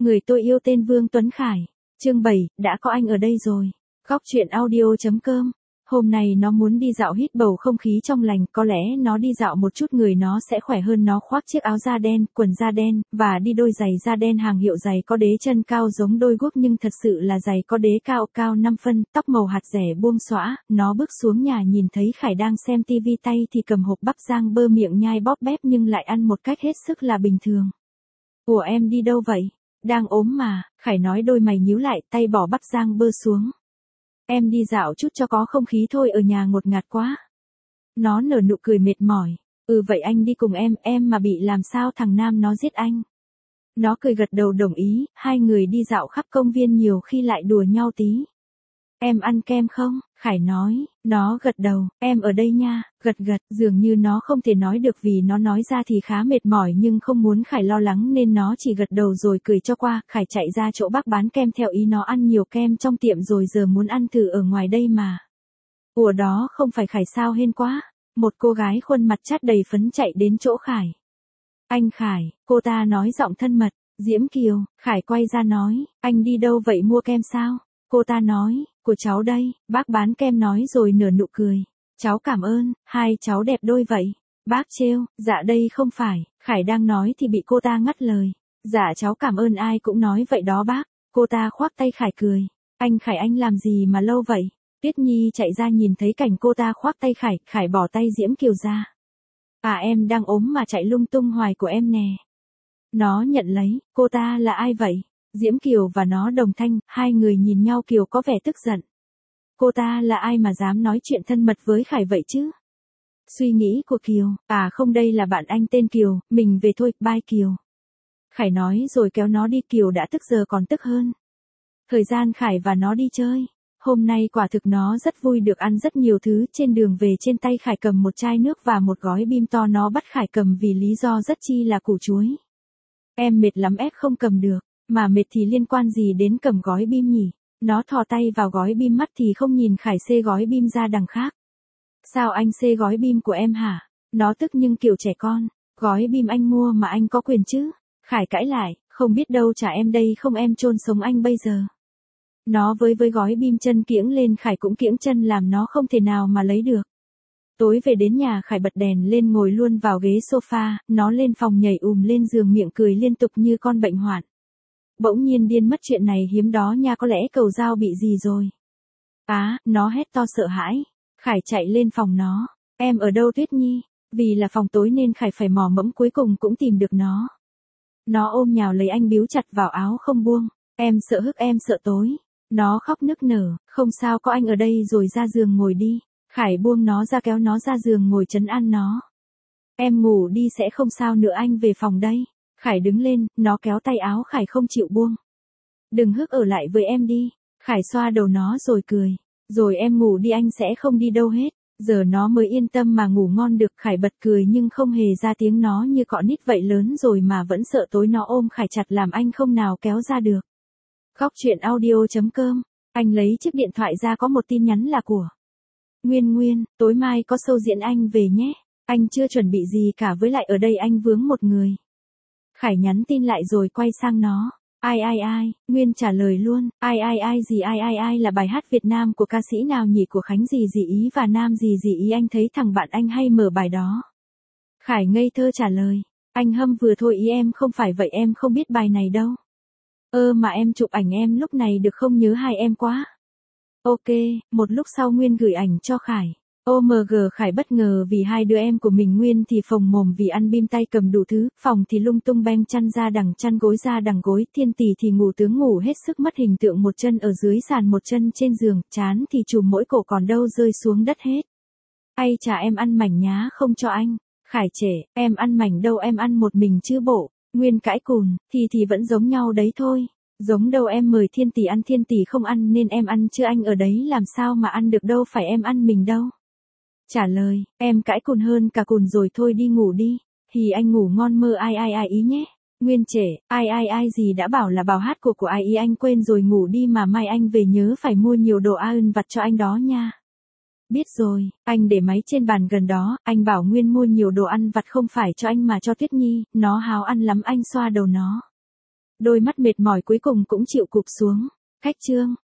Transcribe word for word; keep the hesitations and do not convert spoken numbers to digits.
Người tôi yêu tên Vương Tuấn Khải. Chương bảy, đã có anh ở đây rồi. Góc truyện audio.com. Hôm nay nó muốn đi dạo hít bầu không khí trong lành, có lẽ nó đi dạo một chút người nó sẽ khỏe hơn, nó khoác chiếc áo da đen, quần da đen, và đi đôi giày da đen hàng hiệu, giày có đế chân cao giống đôi guốc nhưng thật sự là giày có đế cao cao năm phân, tóc màu hạt rẻ buông xõa, nó bước xuống nhà nhìn thấy Khải đang xem tivi, tay thì cầm hộp bắp rang bơ, miệng nhai bóp bép nhưng lại ăn một cách hết sức là bình thường. Ủa em đi đâu vậy? Đang ốm mà, Khải nói, đôi mày nhíu lại, tay bỏ bắp rang bơ xuống. Em đi dạo chút cho có không khí thôi, ở nhà ngột ngạt quá. Nó nở nụ cười mệt mỏi. Ừ vậy anh đi cùng em, em mà bị làm sao thằng Nam nó giết anh. Nó cười gật đầu đồng ý, hai người đi dạo khắp công viên, nhiều khi lại đùa nhau tí. Em ăn kem không? Khải nói. Nó gật đầu, em ở đây nha, gật gật, dường như nó không thể nói được vì nó nói ra thì khá mệt mỏi nhưng không muốn Khải lo lắng nên nó chỉ gật đầu rồi cười cho qua. Khải chạy ra chỗ bác bán kem theo ý nó, ăn nhiều kem trong tiệm rồi giờ muốn ăn thử ở ngoài đây mà. Ủa đó không phải Khải sao, hên quá. Một cô gái khuôn mặt chát đầy phấn chạy đến chỗ Khải. Anh Khải, cô ta nói giọng thân mật. Diễm Kiều. Khải quay ra nói, anh đi đâu vậy, mua kem sao? Cô ta nói, của cháu đây. Bác bán kem nói rồi nở nụ cười. Cháu cảm ơn, hai cháu đẹp đôi vậy. Bác trêu, dạ đây không phải. Khải đang nói thì bị cô ta ngắt lời. Dạ cháu cảm ơn ai cũng nói vậy đó bác. Cô ta khoác tay Khải cười. Anh Khải, anh làm gì mà lâu vậy? Tuyết Nhi chạy ra nhìn thấy cảnh cô ta khoác tay Khải. Khải bỏ tay Diễm Kiều ra. À em đang ốm mà chạy lung tung hoài của em nè. Nó nhận lấy. Cô ta là ai vậy? Diễm Kiều và nó đồng thanh, hai người nhìn nhau, Kiều có vẻ tức giận. Cô ta là ai mà dám nói chuyện thân mật với Khải vậy chứ? Suy nghĩ của Kiều, à không, đây là bạn anh tên Kiều, mình về thôi, bye Kiều. Khải nói rồi kéo nó đi. Kiều đã tức giờ còn tức hơn. Thời gian Khải và nó đi chơi. Hôm nay quả thực nó rất vui, được ăn rất nhiều thứ. Trên đường về trên tay Khải cầm một chai nước và một gói bim to, nó bắt Khải cầm vì lý do rất chi là củ chuối. Em mệt lắm, ép không cầm được. Mà mệt thì liên quan gì đến cầm gói bim nhỉ? Nó thò tay vào gói bim, mắt thì không nhìn Khải, xê gói bim ra đằng khác. Sao anh xê gói bim của em hả? Nó tức nhưng kiểu trẻ con. Gói bim anh mua mà anh có quyền chứ? Khải cãi lại, không biết đâu, trả em đây không em chôn sống anh bây giờ. Nó với với gói bim, chân kiễng lên. Khải cũng kiễng chân, làm nó không thể nào mà lấy được. Tối về đến nhà, Khải bật đèn lên, ngồi luôn vào ghế sofa, nó lên phòng nhảy ùm lên giường, miệng cười liên tục như con bệnh hoạn. Bỗng nhiên điên mất, chuyện này hiếm đó nha, có lẽ cầu dao bị gì rồi. Á, à, nó hét to sợ hãi. Khải chạy lên phòng nó. Em ở đâu Tuyết Nhi? Vì là phòng tối nên Khải phải mò mẫm, cuối cùng cũng tìm được nó. Nó ôm nhào lấy anh, bíu chặt vào áo không buông. Em sợ hức, em sợ tối. Nó khóc nức nở. Không sao, có anh ở đây rồi, ra giường ngồi đi. Khải buông nó ra, kéo nó ra giường ngồi trấn an nó. Em ngủ đi, sẽ không sao nữa, anh về phòng đây. Khải đứng lên, nó kéo tay áo Khải không chịu buông. Đừng hức, ở lại với em đi. Khải xoa đầu nó rồi cười. Rồi em ngủ đi, anh sẽ không đi đâu hết. Giờ nó mới yên tâm mà ngủ ngon được. Khải bật cười nhưng không hề ra tiếng, nó như cọ nít vậy, lớn rồi mà vẫn sợ tối. Nó ôm Khải chặt làm anh không nào kéo ra được. Góc truyện audio.com. Anh lấy chiếc điện thoại ra, có một tin nhắn là của Nguyên Nguyên. Tối mai có show diễn, anh về nhé. Anh chưa chuẩn bị gì cả, với lại ở đây anh vướng một người. Khải nhắn tin lại rồi quay sang nó. Ai ai ai, Nguyên trả lời luôn. Ai ai ai gì, ai ai ai là bài hát Việt Nam của ca sĩ nào nhỉ, của Khánh gì gì ý và Nam gì gì ý, anh thấy thằng bạn anh hay mở bài đó. Khải ngây thơ trả lời. Anh hâm vừa thôi ý em, không phải vậy, em không biết bài này đâu. Ơ mà em chụp ảnh em lúc này được không, nhớ hai em quá. Ok, một lúc sau Nguyên gửi ảnh cho Khải. ô em giê Khải bất ngờ vì hai đứa em của mình. Nguyên thì phồng mồm vì ăn bim, tay cầm đủ thứ, phòng thì lung tung beng chăn ra đằng chăn, gối ra đằng gối, Thiên Tỷ thì ngủ tướng ngủ hết sức mất hình tượng, một chân ở dưới sàn một chân trên giường, chán thì chùm mỗi cổ còn đâu rơi xuống đất hết. Ai chà, em ăn mảnh nhá, không cho anh. Khải trễ, em ăn mảnh đâu, em ăn một mình chứ bộ. Nguyên cãi cùn, thì thì vẫn giống nhau đấy thôi. Giống đâu, em mời Thiên Tỷ ăn, Thiên Tỷ không ăn nên em ăn chứ anh ở đấy làm sao mà ăn được, đâu phải em ăn mình đâu. Trả lời, em cãi cùn hơn cả cùn rồi, thôi đi ngủ đi. Thì anh ngủ ngon mơ, ai ai ai ý nhé. Nguyên trễ, ai ai ai gì, đã bảo là bảo hát của của ai ý, anh quên rồi, ngủ đi mà mai anh về nhớ phải mua nhiều đồ ăn vặt cho anh đó nha. Biết rồi, anh để máy trên bàn gần đó, anh bảo Nguyên mua nhiều đồ ăn vặt không phải cho anh mà cho Tuyết Nhi, nó háo ăn lắm, anh xoa đầu nó. Đôi mắt mệt mỏi cuối cùng cũng chịu cụp xuống. Khách trương,